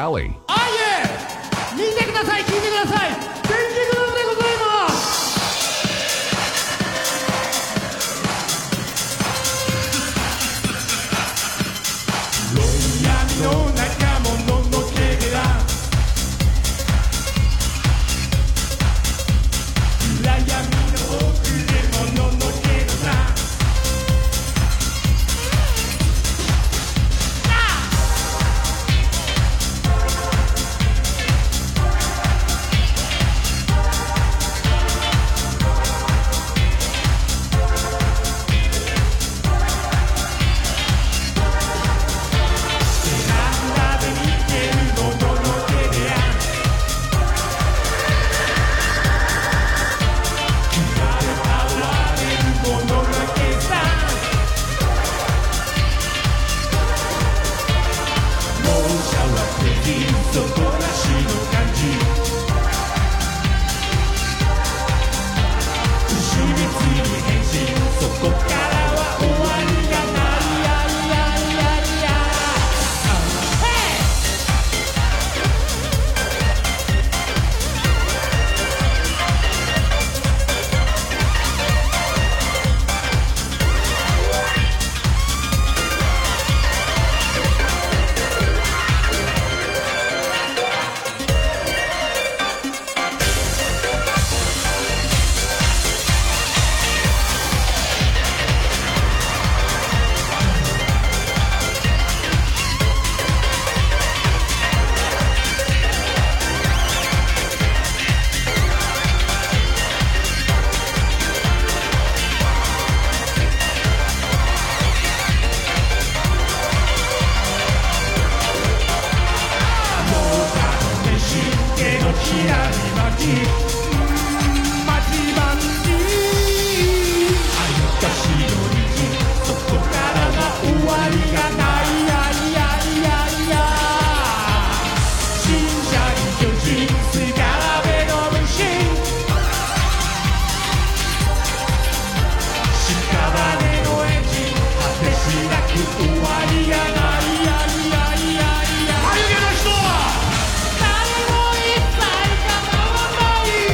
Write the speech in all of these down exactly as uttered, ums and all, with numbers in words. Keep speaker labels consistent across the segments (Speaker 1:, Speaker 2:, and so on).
Speaker 1: Valley.
Speaker 2: あいえ見てください、聞いてください、電気グループでございます。ロイヤルの仲間のけでら暗闇の奥でもののけどな。眉毛の人は誰も一切構わない。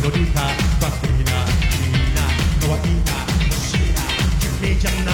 Speaker 2: の歌バス的な君な可愛いな欲しいな君じゃない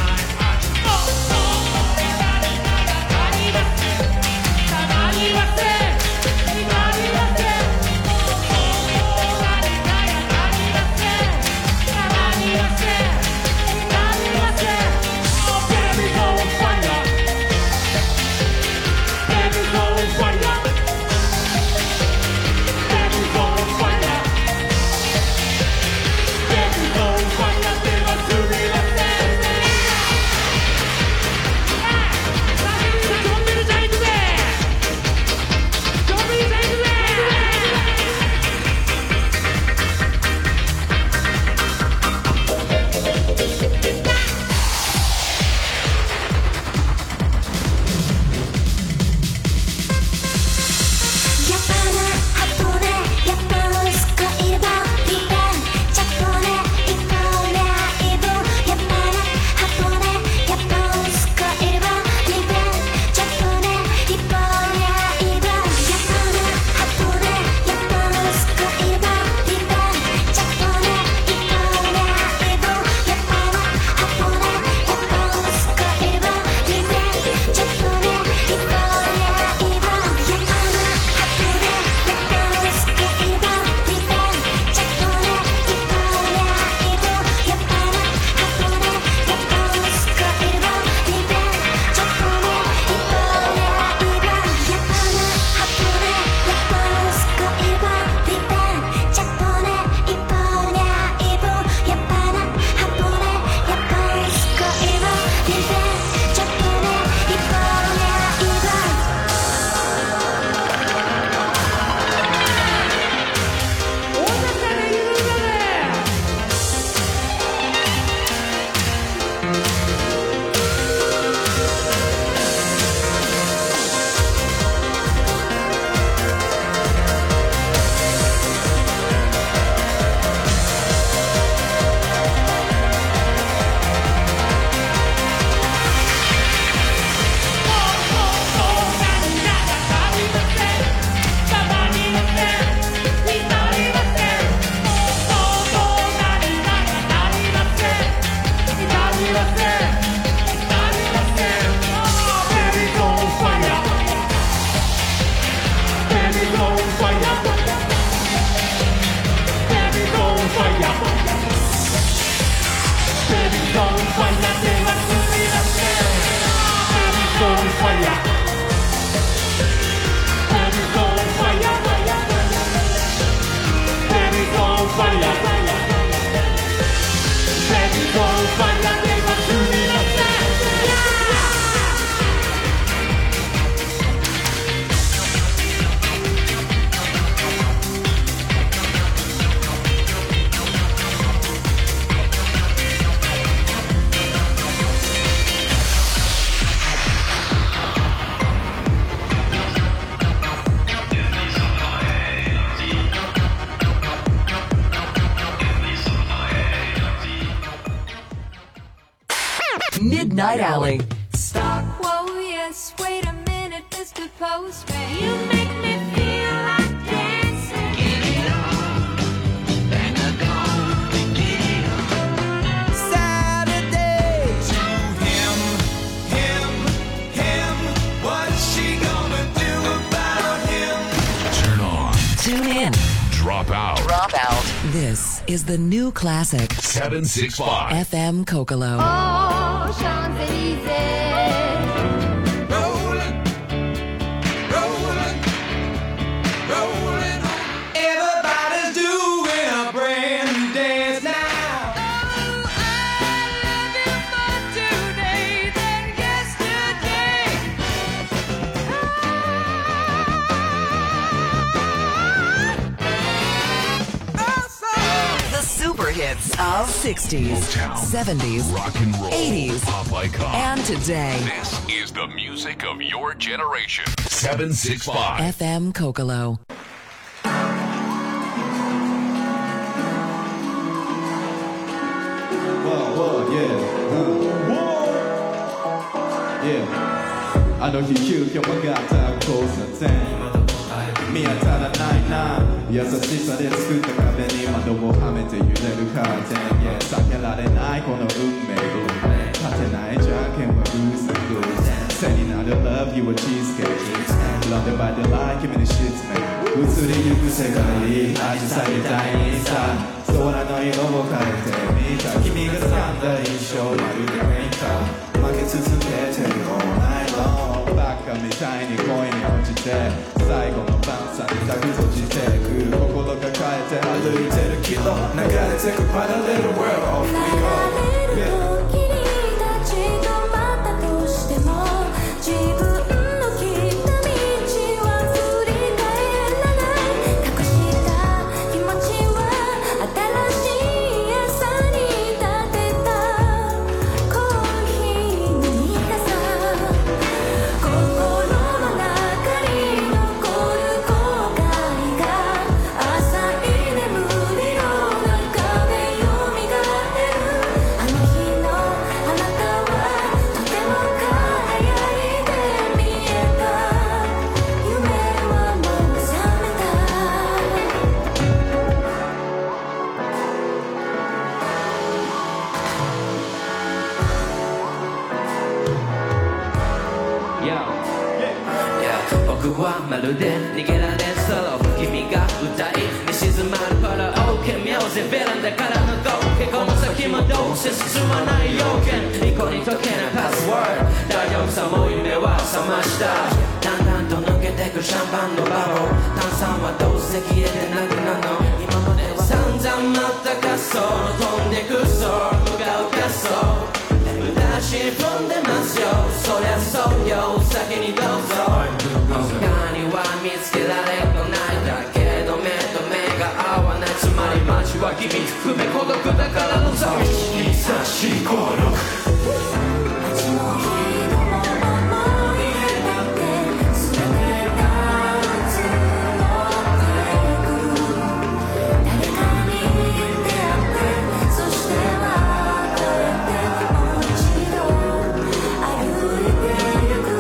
Speaker 1: Midnight Alley.
Speaker 3: Stop. Whoa, yes, wait a minute, Mister Postman. You make me feel like dancing. Get it on, bang a gong, get it on.
Speaker 4: Saturday. To him, him, him. What's she gonna do about him?
Speaker 5: Turn on.
Speaker 1: Tune in.
Speaker 5: Drop out.
Speaker 1: Drop out. This is the new classic.
Speaker 5: seven six five.
Speaker 1: F M Kokolo.
Speaker 3: Oh, Champs-Élysées.
Speaker 4: Rolling, rolling, rolling on. Everybody's doing a brand new dance now.
Speaker 3: Oh, I love you more today than yesterday.
Speaker 4: Oh, so
Speaker 1: The super hits of sixties,
Speaker 5: Motown,
Speaker 1: seventies,
Speaker 5: rock and roll,
Speaker 1: eighties,
Speaker 5: pop icon.
Speaker 1: and today.
Speaker 5: This is the music of your generation. seven six five.
Speaker 1: F M Kokolo.
Speaker 6: Whoa, whoa, yeah. Uh, whoa. Yeah. I know you cute, you're my guy, time close and time. 見当たらないな優しさで作った壁に窓をはめて揺れるカーテン、yeah、避けられないこの運命立てないじゃんけんは偶然背になる love you a cheesecake Blinded by the light 君にシーツメイ移りゆく世界アジサイみたいにさ空の色を変えてみた君が掴んだ印象まるでペインター負け続けてる all night long バカみたいに恋に落ちて最後の晩さにタグ閉じてく心抱えて歩いてるけど流れてく parallel world off we go
Speaker 3: 流れる時に立ち止まったとしても自分の来た道は振り返らない隠した気持ちは新しい朝に立てたコーヒーの苦さ心の中に残る後悔が浅い眠りの中で蘇るあの日のあなたはとても輝いて見えた夢はもう覚めた
Speaker 7: 僕はまるで逃げられソロ君が歌い寝静まる頃 OK 見ようぜベランダからの光景この先もどうせ進まない要件ニコに解けないパスワード大丈夫さもう夢は覚ましただんだんと抜けてくシャンパンのバボ炭酸はどうせ消えてなくなるの今までは散々まった滑走飛んでくそう向かう滑走無駄足踏んでますよそりゃそうよ先にどうぞ他には見つけられっこないだけど目と目が合わないつまり街は君含め孤独だからの寂しいにさしごろく
Speaker 3: 街の人の思いだって全てが移ろってくる誰かに出会ってそして別れてもう一度歩いてゆく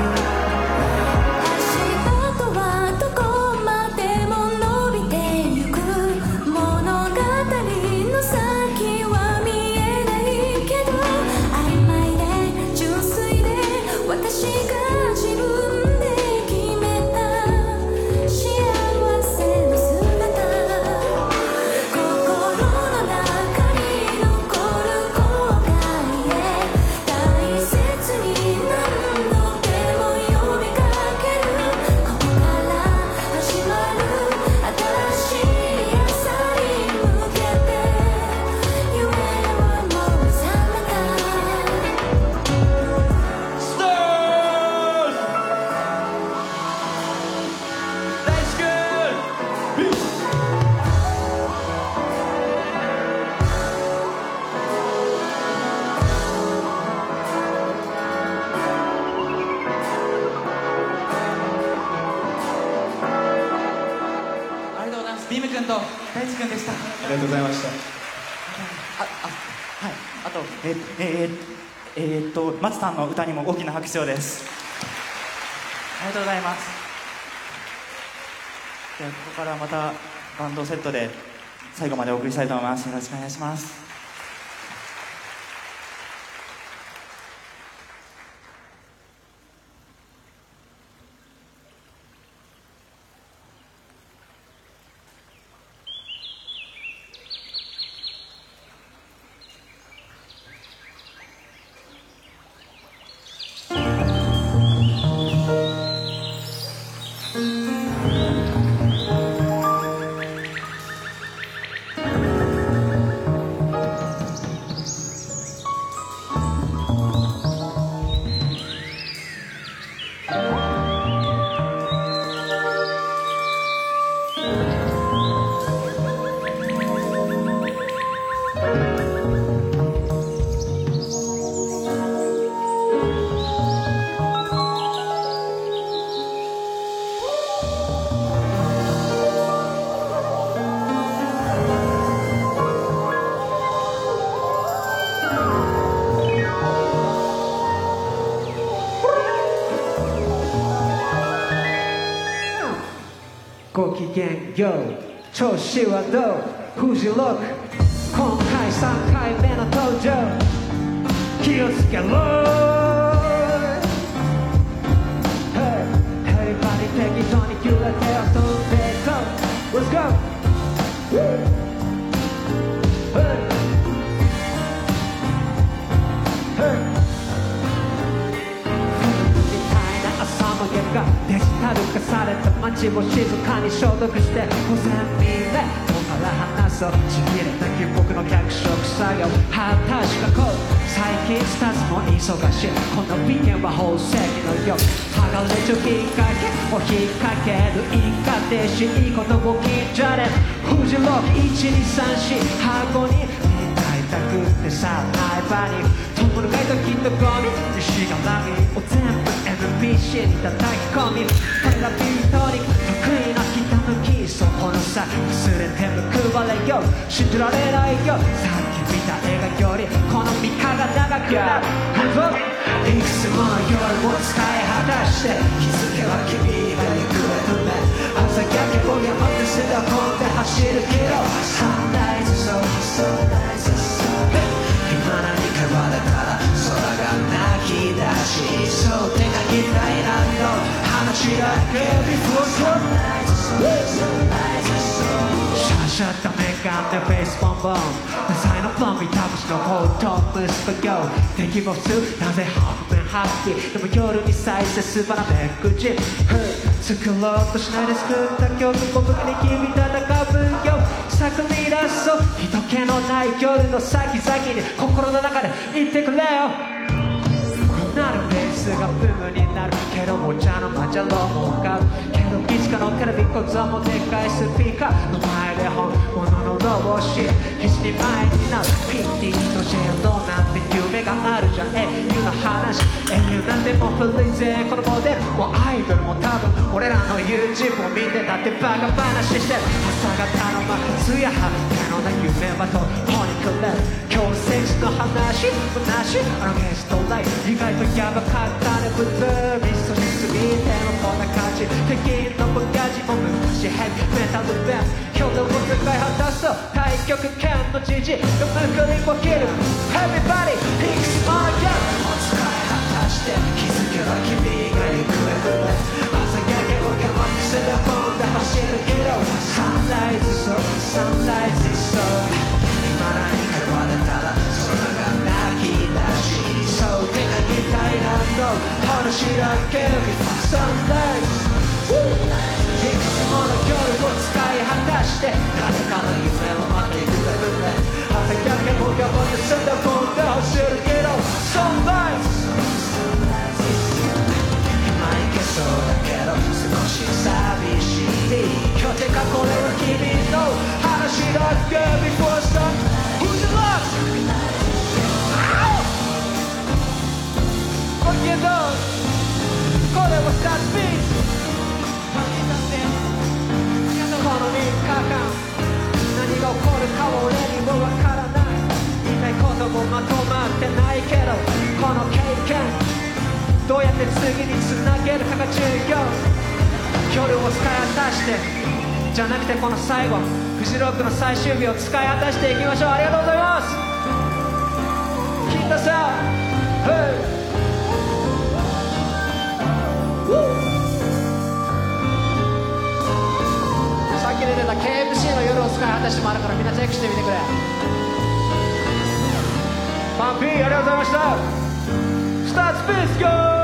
Speaker 3: 明日とはどこまでも伸びてゆく物語の先は見えないけど曖昧で純粋で私が自分で決めた幸せの姿心の中に残る後悔へ大切に何度でも呼びかけるここから始まる新しい朝に向けて夢はもう覚めた
Speaker 2: スター大好き
Speaker 8: ありがとうございます。ビーム君と大地君でした。
Speaker 6: ありがとうございました
Speaker 8: あ、あ、はい。あと、えー、えー、えー、っと、松さんの歌にも大きな拍手をです。ありがとうございます。では、ここからまたバンドセットで最後までお送りしたいと思います。よろしくお願いします。
Speaker 9: きげんよう調子はどうフジロック今回さんかいめの登場気をつけろ適当にキュラ手を飛んでいこう Let's go! Hey! Hey! みたいな朝もげがデジタル化された街を静かに消毒して午前見れもうから話そうちぎれた記憶の脚色作業果たしかこう最近スタッフも忙しいこの美験は宝石のよう剥がれちょきっかけを引っ掛ける言い方しいいことを聞いちゃれフジロックいちにさんよん箱にみたいたくってさない場に友の書いたきっとゴミ西がラミを全部 エムピーシー に叩き込み彼らビートに得意なひたむきそこのさ忘れて報われよ信じられないよさっき見た映画よりこの三日が長くなるいくつもの夜を使い果たして気づけば君が行方不明朝焼けを山手線で飛んで走るけどサンライズそうサンライズそう今何か言われたら空が泣き出しそう手がきたいなの話だけ Before sunrise シャッターメガネフェイスボンボンダサいのボンビタブシのホートムスパゴー敵も普通なぜハーフメンハッピーでも夜に再生すばらめくジッ作ろうとしないで作った曲僕に君戦う分業作り出そう人気のない夜の先々に心の中で言ってくれよなるベースがブームになるけどお茶のマジャロも買うけどいつかのテレビ小僧もでかいスピーカーの前で本物のロボシ一人前になる ピーティー と ジェイ ドなんて夢があるじゃん英雄の話英雄なんても古いぜこのモデルもアイドルも多分俺らの YouTube を見てだってバカ話してる朝方のマスやは可能な夢は途方に暮れる今日セックスの話もなしあのゲストライ意外とやばかったねブルーミストしすぎてのこんな感じ敵のバカジも昔ヘビメタルベン今日でも使い果たそう太極拳のじじがむくりを切る Everybody Picks on a gun を使い果たして気づけば君が行方不明朝焼けを我慢してで飛んで走るけどサンライズそうサンライズそう今何か言われたら空が泣き出しそう手がきたいなの話だけ Before sunrise いくつもの夜を使い果たして誰かの夢を待っていくれるね朝焼けも我慢で線で飛んで走るけど Sunrise 今行けそうだけど少し寂しい今日てかこれは君の話だけ Before sunrise Who's in love? Fucking dog これはスタッツピースこのみっかかん何が起こるかは俺にもわからない言いたいこともまとまってないけどこの経験どうやって次につなげるかが重要夜を使い果たしてじゃなくてこの最後フジロックの最終日を使い果たしていきましょうありがとうございます聞いたさheyさっき出てた ケーエムシー の夜を使い果たしてもあるからみんなチェックしてみてくれパンピーありがとうございましたスターツピースゴー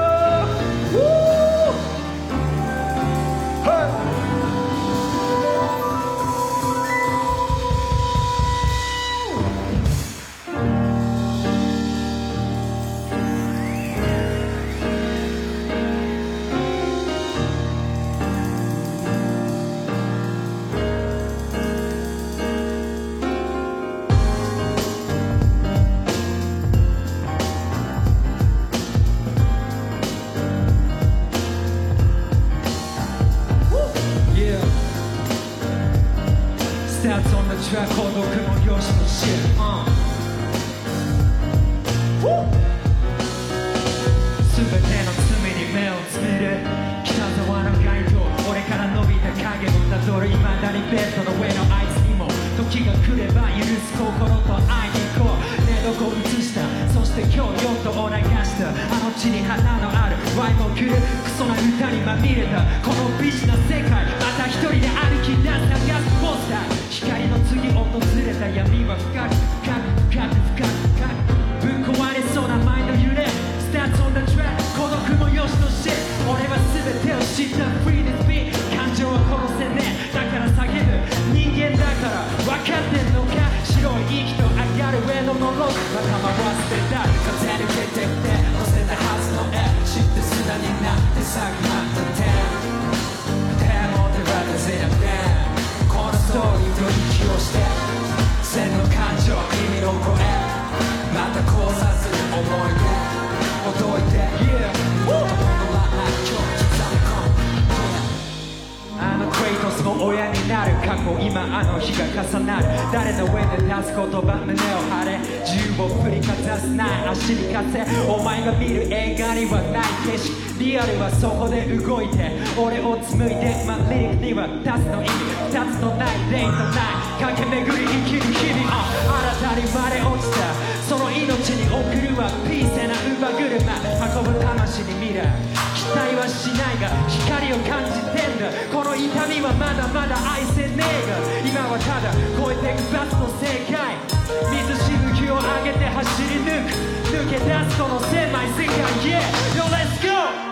Speaker 9: ば許す心と会いに行こう寝床映したそして今日よっとを流したあの地に花のあるワインも来るクソな歌にまみれたこの美人な世界また一人で歩き出す探すポスター光の次訪れた闇は深く深く深く深く深くぶっ壊れそうなマインド揺れ Stands on the track 孤独もよしとして俺は全てを知った Free to speak 感情は殺せねえだから叫ぶ人間だから分かってんのか白い息と上がる上の呪い頭は捨てた風抜けてきて乗せたはずの絵知って砂になって咲くまった点手も手は出せなくてこのストーリーと息をして線の感情意味を超えまた交差する思い出ほどいて Yeah 戻らない今日刻み込むあのクレイトスも親になる過去今あの日が重なる誰の上で出す言葉胸を張れ自由を振りかざすない足にかせお前が見る映画にはない景色リアルはそこで動いて俺を紡いでまあリリックにはふたつの意味ふたつのないデイとない駆け巡り生きる日々新たに生まれ落ちたその命に送るはピーセな乳母車運ぶ魂に未来期待はしないが光を感じてんだこの痛みはまだまだ愛せねえが今はただ越えてくバスの正解水しぶきを上げて走り抜く抜け出すこの狭い世界 Yeah! Yo, let's go!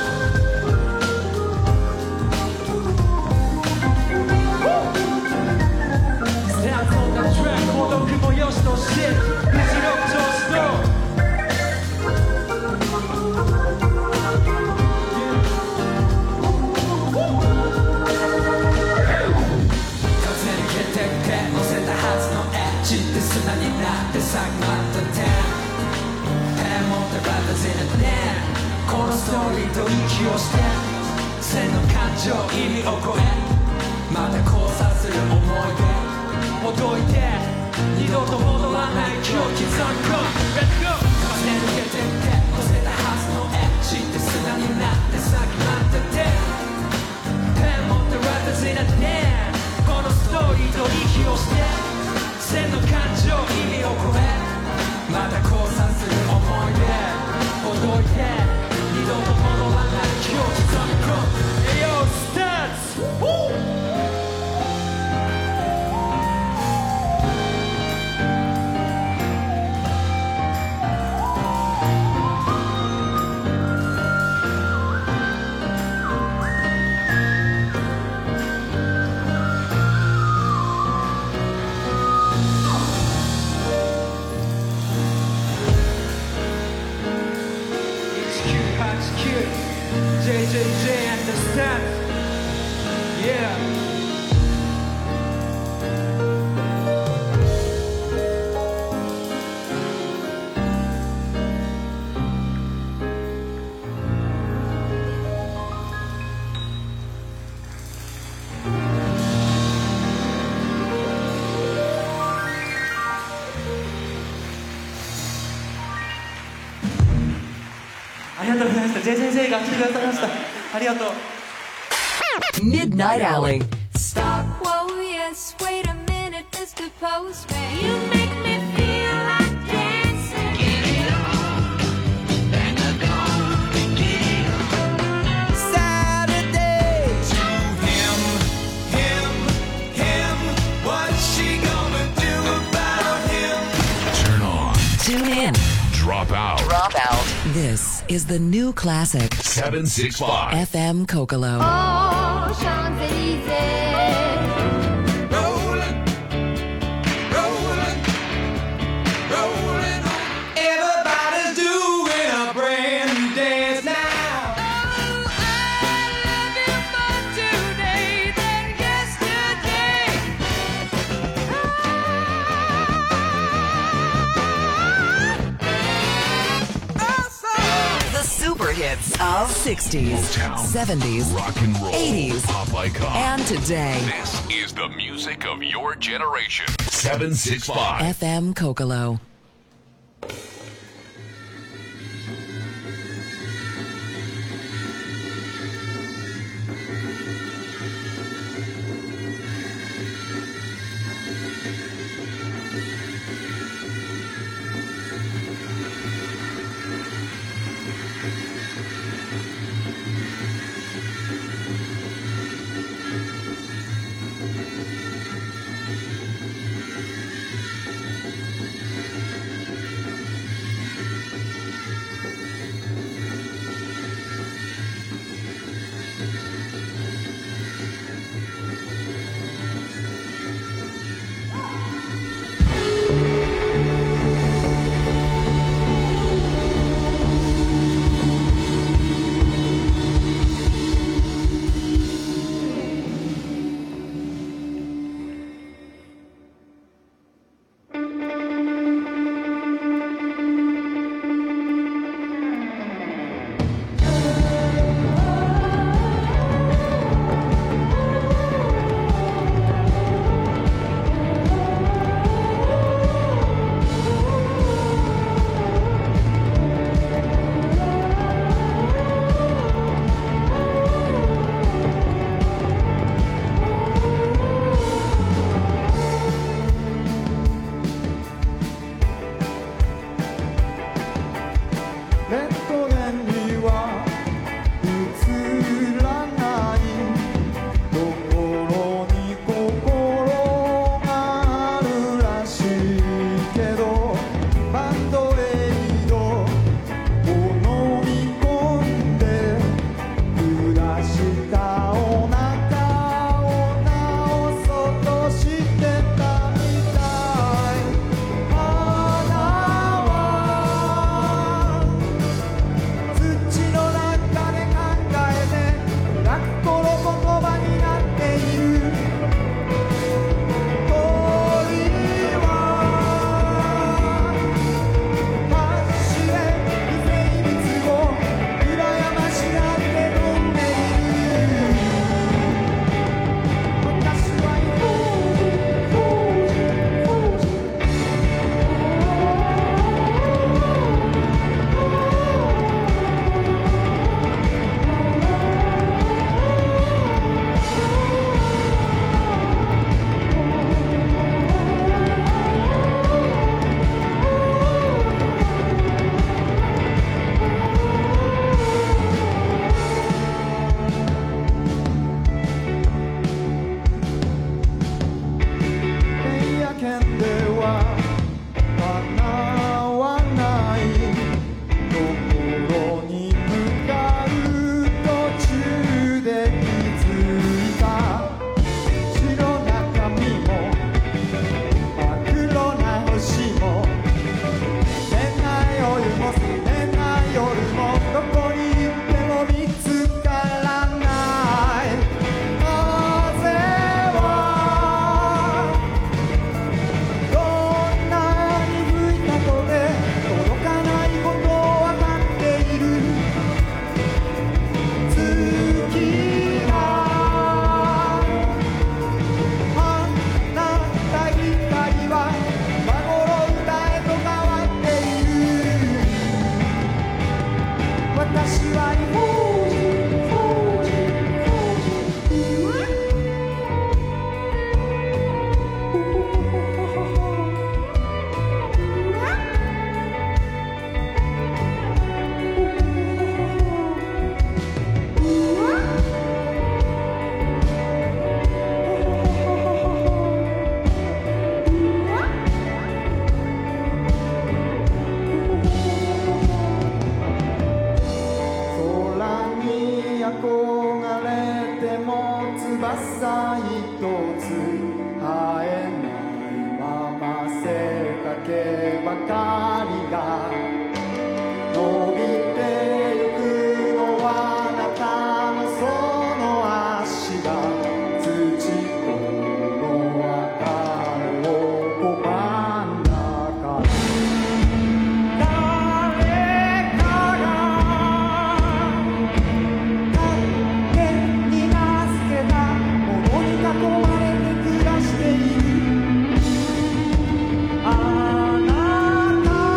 Speaker 9: Stands on the track 孤独もよしとしてフジロック調子と砂になって咲くまった点手も手ばたせなくてこのストーリーと息をして線の感情意味を超えまた交差する思い出ほどいて二度と戻らない今日刻み込む Let's go 風抜けてって乗せたはずの絵知って砂になって咲くまった点手も手ばたせなくてこのストーリーと息をして線の感情意味を超えまた交差する思い出ほどいて二度と戻らない今日刻み込む Hey yo, Stats! J J J and the Stats. Yeah.
Speaker 8: ありがとうございました。 ジェイジェイジェイ が来てくださいました。ありがとう。
Speaker 1: Midnight Alley.
Speaker 3: Stop, whoa, yes, wait a minute, Mister Postman. You make me feel like dancing. Get it on, bang the gong, get it on.
Speaker 4: Saturday to him, him, him. What's she gonna do about him?
Speaker 5: Turn on.
Speaker 1: Tune in.
Speaker 5: Drop out.
Speaker 1: Drop out. This is the new classic
Speaker 5: seven six five.
Speaker 1: F M Kokolo.
Speaker 3: Oh, Champs-Élysées.
Speaker 4: Rolling, rolling, rolling on. Everybody's doing a brand new dance now.
Speaker 3: Oh, I love you more today than yesterday.
Speaker 4: Oh, so
Speaker 1: The super hits of sixties,
Speaker 5: Motown,
Speaker 1: seventies,
Speaker 5: rock and roll,
Speaker 1: eighties,
Speaker 5: pop icon.
Speaker 1: and today.
Speaker 5: This is the music of your generation. seven six five.
Speaker 1: F M Kokolo.
Speaker 10: 毛ばかりが伸びてゆくのはあなたのその足が土との別れを拒んだから誰かが勝手に名付けたものに囲まれて暮らしているあなた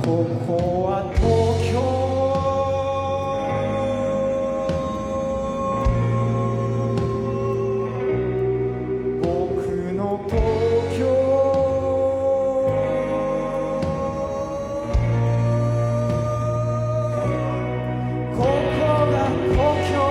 Speaker 10: ここは東京僕の東京ここが東京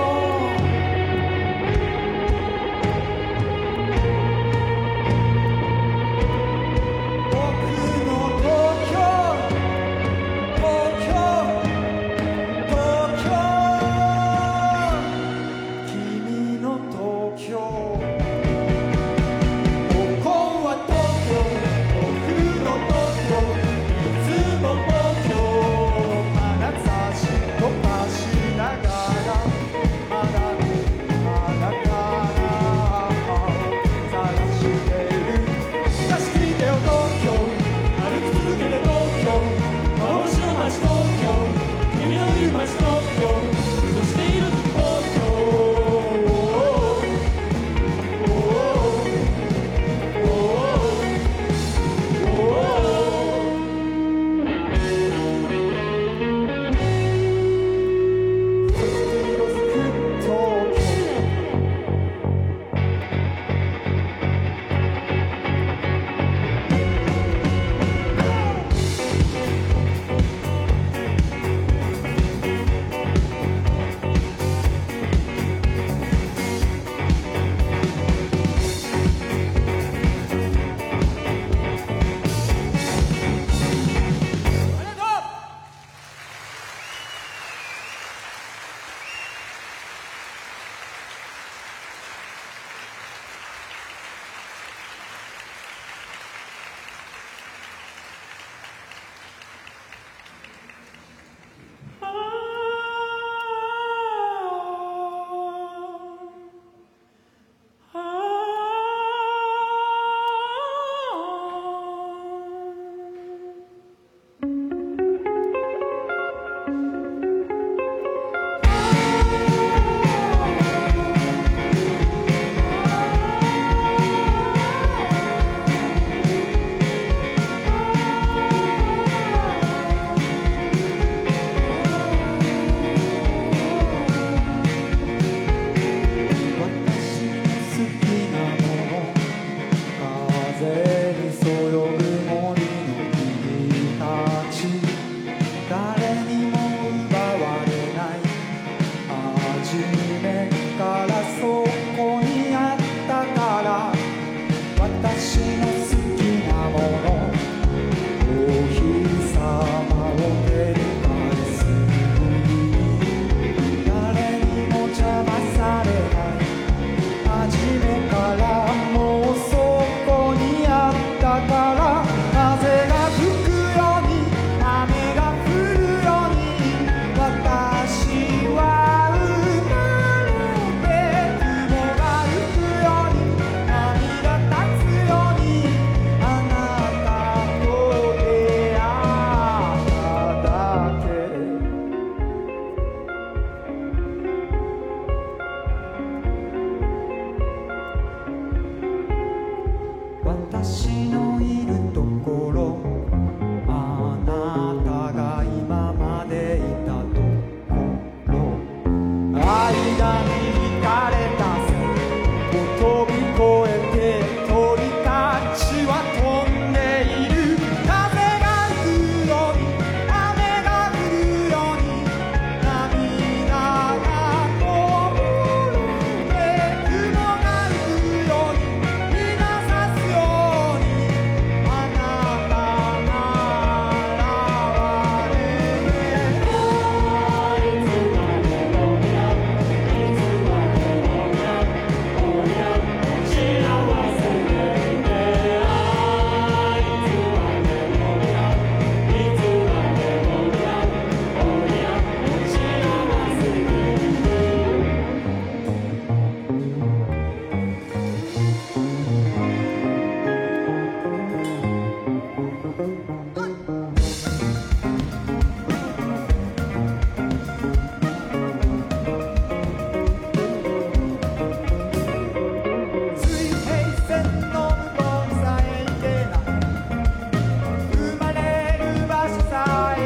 Speaker 10: さえ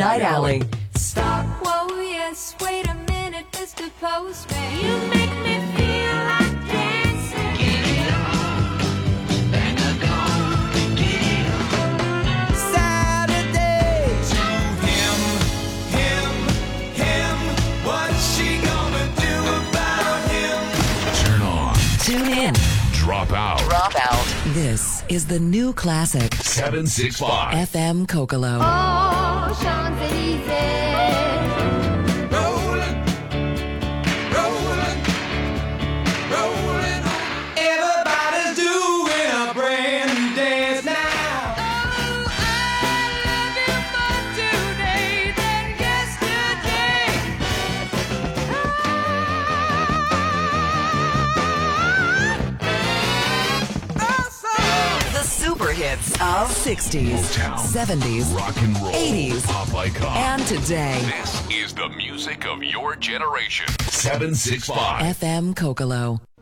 Speaker 1: Night Alley.
Speaker 3: Stop, whoa, yes, wait a minute, Mister Postman. You make me feel like dancing. Get it on, bang a gong, get it on.
Speaker 4: Saturday. To him, him, him. What's she gonna do about him?
Speaker 5: Turn on.
Speaker 1: Tune in.
Speaker 5: Drop out.
Speaker 1: Drop out. This is the new classic
Speaker 5: seven six five.
Speaker 1: F M Kokolo.
Speaker 3: Oh, Champs-Élysées.
Speaker 4: Rolling, rolling, rolling on. Everybody's doing a brand new dance now.
Speaker 3: Oh, I love you more today than yesterday.
Speaker 4: Oh, so
Speaker 1: The super hits of sixties,
Speaker 5: Motown,
Speaker 1: seventies,
Speaker 5: rock and roll,
Speaker 1: eighties,
Speaker 5: pop icon.
Speaker 1: and today.
Speaker 5: This is the music of your generation. seven six five.
Speaker 1: F M Kokolo.